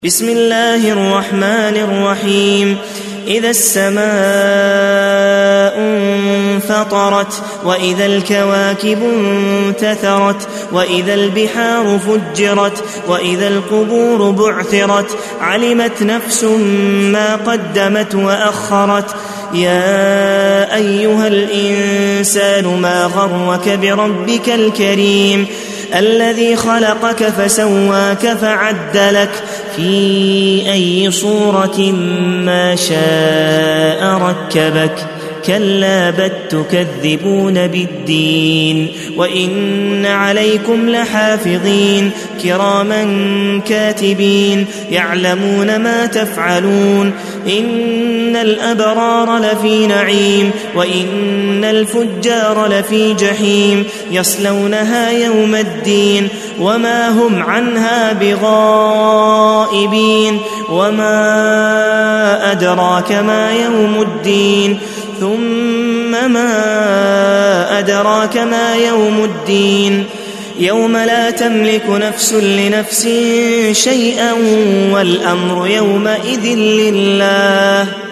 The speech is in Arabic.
بسم الله الرحمن الرحيم. إذا السماء انفطرت وإذا الكواكب انتثرت وإذا البحار فجرت وإذا القبور بعثرت علمت نفس ما قدمت وأخرت. يا أيها الإنسان ما غرك بربك الكريم الذي خلقك فسواك فعدلك في أي صورة ما شاء ركبك. كلا بل تكذبون بالدين وإن عليكم لحافظين كراما كاتبين يعلمون ما تفعلون. إن الأبرار لفي نعيم وإن الفجار لفي جحيم يصلونها يوم الدين وما هم عنها بغائبين. وما أدراك ما يوم الدين ثم ما أدراك ما يوم الدين يوم لا تملك نفس لنفس شيئا والأمر يومئذ لله.